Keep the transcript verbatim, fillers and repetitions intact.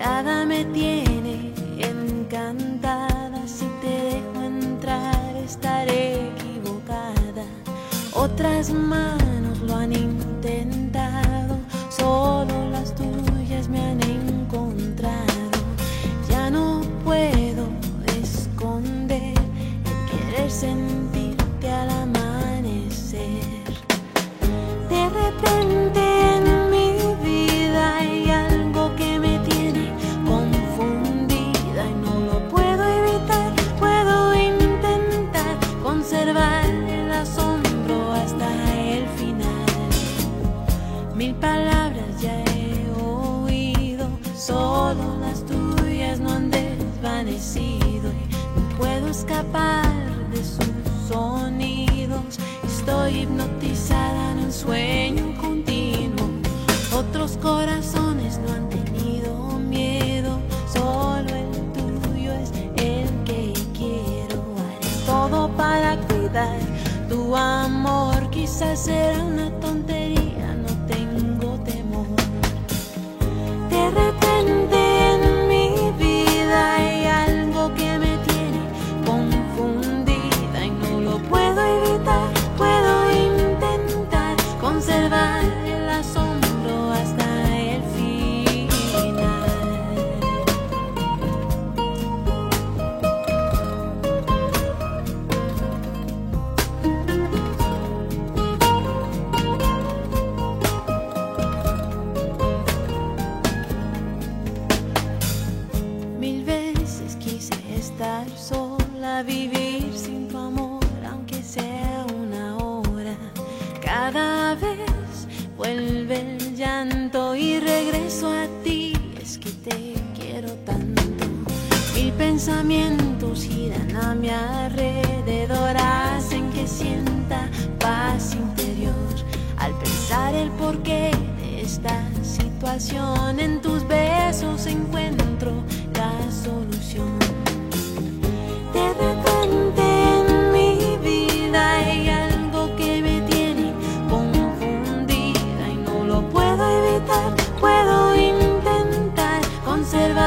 mirada me tiene encantada. Si te dejo entrar estaré equivocada. Otras manos lo han intentado, solo las tuyas me han encontrado. Ya no puedo esconder el querer sentirte al amanecer. De repente en mi vida hay algo que me tiene confundida y no lo puedo evitar. Puedo intentar conservar el asombro hasta el final. Mil palabras ya he oído, solo las tuyas no han desvanecido y no puedo escapar de sus sonidos. Estoy hipnotizada en un sueño continuo. Otros corazones no han tenido miedo, solo el tuyo es el que quiero. Haré todo para cuidar tu amor. Quizás será una tontería, no tengo temor. De repente en mi vida hay algo que me tiene confundida y no lo puedo evitar. Puedo intentar conservar el asombro hasta el final. Mil veces quise estar sola, vivir sin tu amor, aunque sea una hora. Cada vez vuelve el llanto y regreso a ti, es que te quiero tanto. Mil pensamientos giran a mi alrededor, hacen que sienta paz interior. Al pensar el porqué de esta situación, en tus besos encuentro la solución. De repente en mi vida hay algo que me tiene confundida y no lo puedo evitar. Puedo intentar conservar